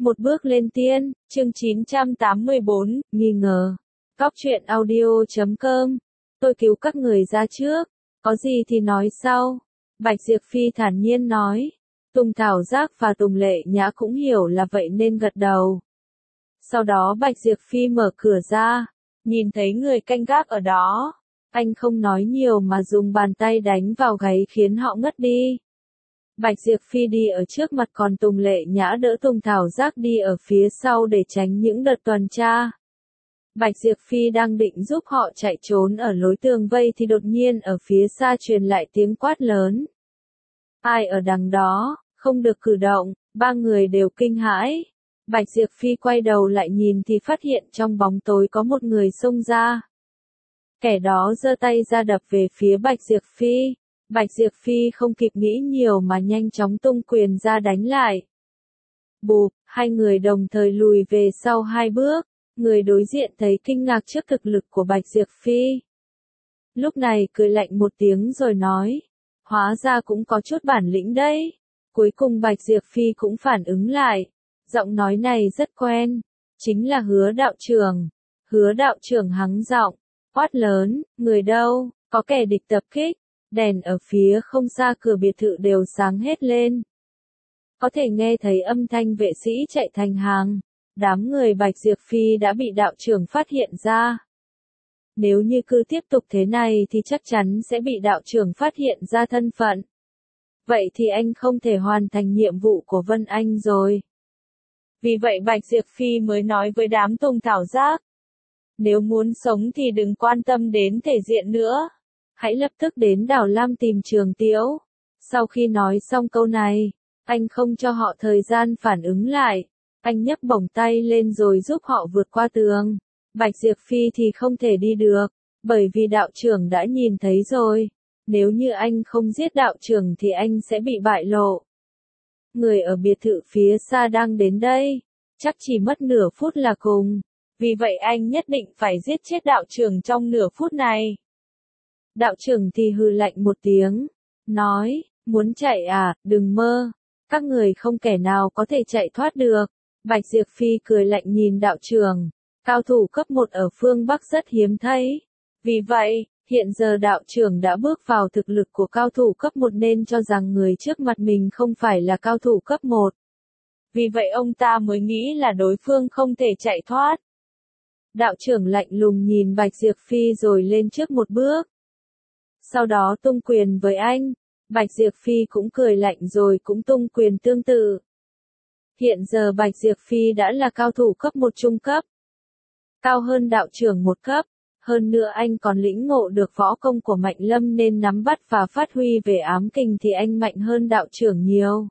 Một bước lên tiên, chương 984, nghi ngờ. Góc truyện audio.com. Tôi cứu các người ra trước, có gì thì nói sau. Bạch Diệp Phi thản nhiên nói. Tùng Thảo Giác và Tùng Lệ Nhã cũng hiểu là vậy nên gật đầu. Sau đó Bạch Diệp Phi mở cửa ra, nhìn thấy người canh gác ở đó. Anh không nói nhiều mà dùng bàn tay đánh vào gáy khiến họ ngất đi. Bạch Diệp Phi đi ở trước mặt còn Tùng Lệ Nhã đỡ Tùng Thảo Giác đi ở phía sau để tránh những đợt tuần tra. Bạch Diệp Phi đang định giúp họ chạy trốn ở lối tường vây thì đột nhiên ở phía xa truyền lại tiếng quát lớn. Ai ở đằng đó, không được cử động, ba người đều kinh hãi. Bạch Diệp Phi quay đầu lại nhìn thì phát hiện trong bóng tối có một người xông ra. Kẻ đó giơ tay ra đập về phía Bạch Diệp Phi. Bạch Diệp Phi không kịp nghĩ nhiều mà nhanh chóng tung quyền ra đánh lại. Bụp, hai người đồng thời lùi về sau hai bước. Người đối diện thấy kinh ngạc trước thực lực của Bạch Diệp Phi. Lúc này cười lạnh một tiếng rồi nói. Hóa ra cũng có chút bản lĩnh đấy. Cuối cùng Bạch Diệp Phi cũng phản ứng lại. Giọng nói này rất quen. Chính là Hứa đạo trưởng. Hứa đạo trưởng hắng giọng, quát lớn, người đâu, có kẻ địch tập kích. Đèn ở phía không xa cửa biệt thự đều sáng hết lên. Có thể nghe thấy âm thanh vệ sĩ chạy thành hàng. Đám người Bạch Diệp Phi đã bị đạo trưởng phát hiện ra. Nếu như cứ tiếp tục thế này thì chắc chắn sẽ bị đạo trưởng phát hiện ra thân phận. Vậy thì anh không thể hoàn thành nhiệm vụ của Vân Anh rồi. Vì vậy Bạch Diệp Phi mới nói với đám Tùng Thảo Giác. Nếu muốn sống thì đừng quan tâm đến thể diện nữa. Hãy lập tức đến Đảo Lam tìm Trường Tiễu. Sau khi nói xong câu này, anh không cho họ thời gian phản ứng lại. Anh nhấc bổng tay lên rồi giúp họ vượt qua tường. Bạch Diệp Phi thì không thể đi được, bởi vì đạo trưởng đã nhìn thấy rồi. Nếu như anh không giết đạo trưởng thì anh sẽ bị bại lộ. Người ở biệt thự phía xa đang đến đây, chắc chỉ mất nửa phút là cùng. Vì vậy anh nhất định phải giết chết đạo trưởng trong nửa phút này. Đạo trưởng thì hừ lạnh một tiếng, nói, muốn chạy à, đừng mơ. Các người không kẻ nào có thể chạy thoát được. Bạch Diệp Phi cười lạnh nhìn đạo trưởng. Cao thủ cấp 1 ở phương Bắc rất hiếm thấy. Vì vậy, hiện giờ đạo trưởng đã bước vào thực lực của cao thủ cấp 1 nên cho rằng người trước mặt mình không phải là cao thủ cấp 1. Vì vậy ông ta mới nghĩ là đối phương không thể chạy thoát. Đạo trưởng lạnh lùng nhìn Bạch Diệp Phi rồi lên trước một bước. Sau đó tung quyền với anh. Bạch Diệp Phi cũng cười lạnh rồi cũng tung quyền tương tự. Hiện giờ Bạch Diệp Phi đã là cao thủ cấp 1 trung cấp. Cao hơn đạo trưởng một cấp. Hơn nữa anh còn lĩnh ngộ được võ công của Mạnh Lâm nên nắm bắt và phát huy về ám kình thì anh mạnh hơn đạo trưởng nhiều.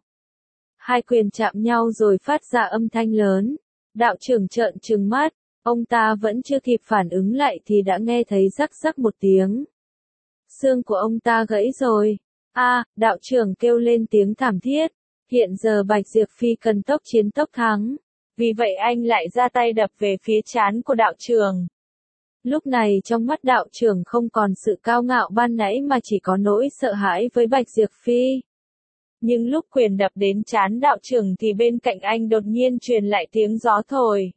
Hai quyền chạm nhau rồi phát ra âm thanh lớn. Đạo trưởng trợn trừng mắt. Ông ta vẫn chưa kịp phản ứng lại thì đã nghe thấy rắc rắc một tiếng. Xương của ông ta gãy rồi. Đạo trưởng kêu lên tiếng thảm thiết. Hiện giờ Bạch Diệp Phi cần tốc chiến tốc thắng. Vì vậy anh lại ra tay đập về phía trán của đạo trưởng. Lúc này trong mắt đạo trưởng không còn sự cao ngạo ban nãy mà chỉ có nỗi sợ hãi với Bạch Diệp Phi. Nhưng lúc quyền đập đến trán đạo trưởng thì bên cạnh anh đột nhiên truyền lại tiếng gió thổi.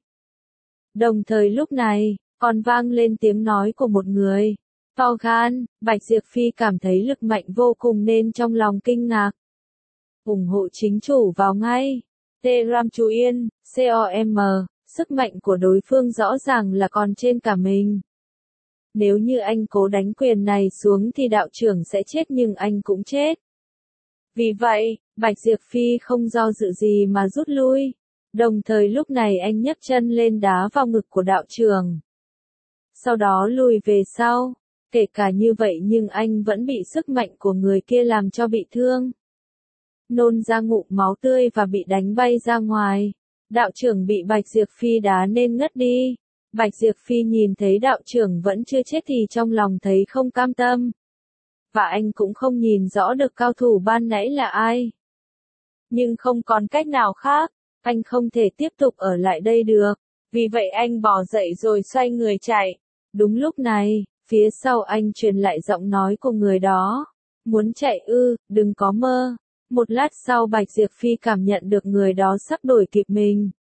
Đồng thời lúc này, còn vang lên tiếng nói của một người. To gan, Bạch Diệp Phi cảm thấy lực mạnh vô cùng nên trong lòng kinh ngạc. Ủng hộ chính chủ vào ngay. Telegram chú Yên, COM, sức mạnh của đối phương rõ ràng là còn trên cả mình. Nếu như anh cố đánh quyền này xuống thì đạo trưởng sẽ chết nhưng anh cũng chết. Vì vậy, Bạch Diệp Phi không do dự gì mà rút lui. Đồng thời lúc này anh nhấc chân lên đá vào ngực của đạo trưởng. Sau đó lùi về sau. Kể cả như vậy nhưng anh vẫn bị sức mạnh của người kia làm cho bị thương. Nôn ra ngụm máu tươi và bị đánh bay ra ngoài. Đạo trưởng bị Bạch Diệp Phi đá nên ngất đi. Bạch Diệp Phi nhìn thấy đạo trưởng vẫn chưa chết thì trong lòng thấy không cam tâm. Và anh cũng không nhìn rõ được cao thủ ban nãy là ai. Nhưng không còn cách nào khác, anh không thể tiếp tục ở lại đây được. Vì vậy anh bỏ dậy rồi xoay người chạy. Đúng lúc này, phía sau anh truyền lại giọng nói của người đó. Muốn chạy ư, đừng có mơ. Một lát sau Bạch Diệp Phi cảm nhận được người đó sắp đuổi kịp mình.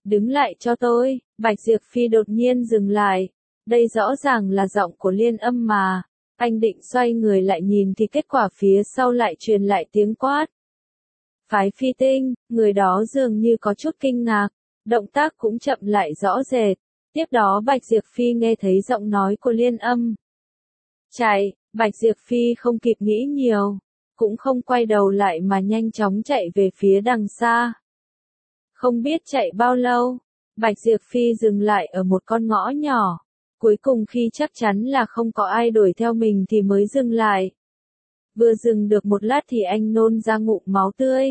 Đứng lại cho tôi, Bạch Diệp Phi đột nhiên dừng lại. Đây rõ ràng là giọng của Liên Âm mà. Anh định xoay người lại nhìn thì kết quả phía sau lại truyền lại tiếng quát. Phái Phi Tinh, người đó dường như có chút kinh ngạc, động tác cũng chậm lại rõ rệt. Tiếp đó Bạch Diệp Phi nghe thấy giọng nói của Liên Âm. Chạy, Bạch Diệp Phi không kịp nghĩ nhiều, cũng không quay đầu lại mà nhanh chóng chạy về phía đằng xa. Không biết chạy bao lâu, Bạch Diệp Phi dừng lại ở một con ngõ nhỏ. Cuối cùng khi chắc chắn là không có ai đuổi theo mình thì mới dừng lại. Vừa dừng được một lát thì anh nôn ra ngụm máu tươi.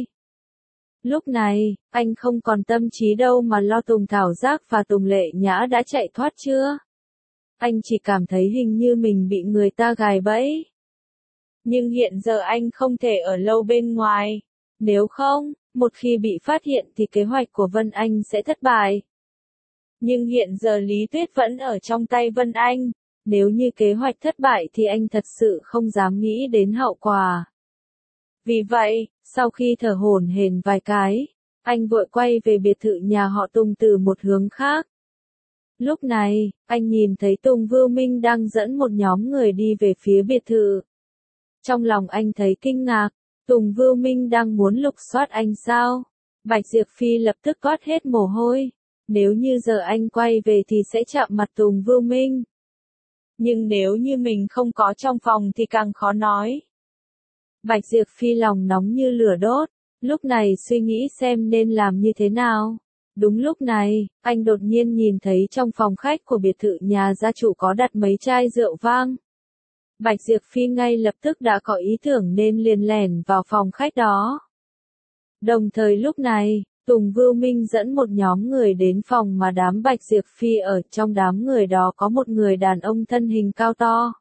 Lúc này, anh không còn tâm trí đâu mà lo Tùng Thảo Giác và Tùng Lệ Nhã đã chạy thoát chưa. Anh chỉ cảm thấy hình như mình bị người ta gài bẫy. Nhưng hiện giờ anh không thể ở lâu bên ngoài. Nếu không, một khi bị phát hiện thì kế hoạch của Vân Anh sẽ thất bại. Nhưng hiện giờ Lý Tuyết vẫn ở trong tay Vân Anh. Nếu như kế hoạch thất bại thì anh thật sự không dám nghĩ đến hậu quả. Vì vậy, sau khi thở hổn hển vài cái, anh vội quay về biệt thự nhà họ Tùng từ một hướng khác. Lúc này, anh nhìn thấy Tùng Vưu Minh đang dẫn một nhóm người đi về phía biệt thự. Trong lòng anh thấy kinh ngạc, Tùng Vưu Minh đang muốn lục soát anh sao? Bạch Diệp Phi lập tức toát hết mồ hôi. Nếu như giờ anh quay về thì sẽ chạm mặt Tùng Vưu Minh. Nhưng nếu như mình không có trong phòng thì càng khó nói. Bạch Diệp Phi lòng nóng như lửa đốt, lúc này suy nghĩ xem nên làm như thế nào. Đúng lúc này, anh đột nhiên nhìn thấy trong phòng khách của biệt thự nhà gia chủ có đặt mấy chai rượu vang. Bạch Diệp Phi ngay lập tức đã có ý tưởng nên liền lẻn vào phòng khách đó. Đồng thời lúc này, Tùng Vưu Minh dẫn một nhóm người đến phòng mà đám Bạch Diệp Phi ở. Trong đám người đó có một người đàn ông thân hình cao to,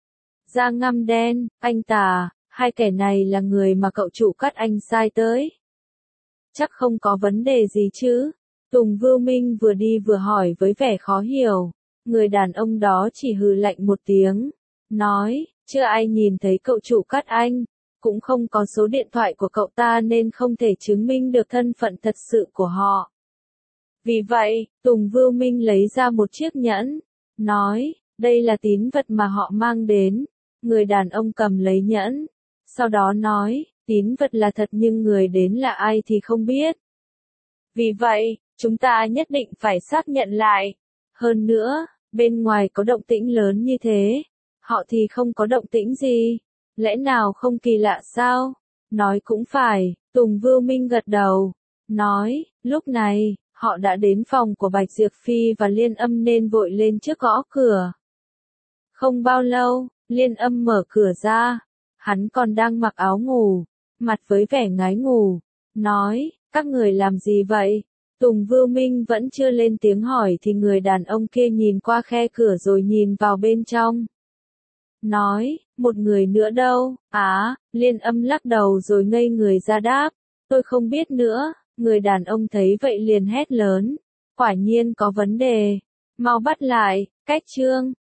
da ngăm đen, anh ta, hai kẻ này là người mà cậu chủ Cát Anh sai tới. Chắc không có vấn đề gì chứ? Tùng Vưu Minh vừa đi vừa hỏi với vẻ khó hiểu. Người đàn ông đó chỉ hừ lạnh một tiếng, nói, chưa ai nhìn thấy cậu chủ Cát Anh, cũng không có số điện thoại của cậu ta nên không thể chứng minh được thân phận thật sự của họ. Vì vậy, Tùng Vưu Minh lấy ra một chiếc nhẫn, nói, đây là tín vật mà họ mang đến. Người đàn ông cầm lấy nhẫn, sau đó nói, tín vật là thật nhưng người đến là ai thì không biết. Vì vậy, chúng ta nhất định phải xác nhận lại. Hơn nữa, bên ngoài có động tĩnh lớn như thế, họ thì không có động tĩnh gì. Lẽ nào không kỳ lạ sao? Nói cũng phải, Tùng Vưu Minh gật đầu. Nói, lúc này, họ đã đến phòng của Bạch Diệp Phi và Liên Âm nên vội lên trước gõ cửa. Không bao lâu, Liên Âm mở cửa ra. Hắn còn đang mặc áo ngủ, mặt với vẻ ngái ngủ. Nói, các người làm gì vậy? Tùng Vưu Minh vẫn chưa lên tiếng hỏi thì người đàn ông kia nhìn qua khe cửa rồi nhìn vào bên trong. Nói, một người nữa đâu? Liên Âm lắc đầu rồi ngây người ra đáp. Tôi không biết nữa. Người đàn ông thấy vậy liền hét lớn. Quả nhiên có vấn đề. Mau bắt lại, Cách Trương.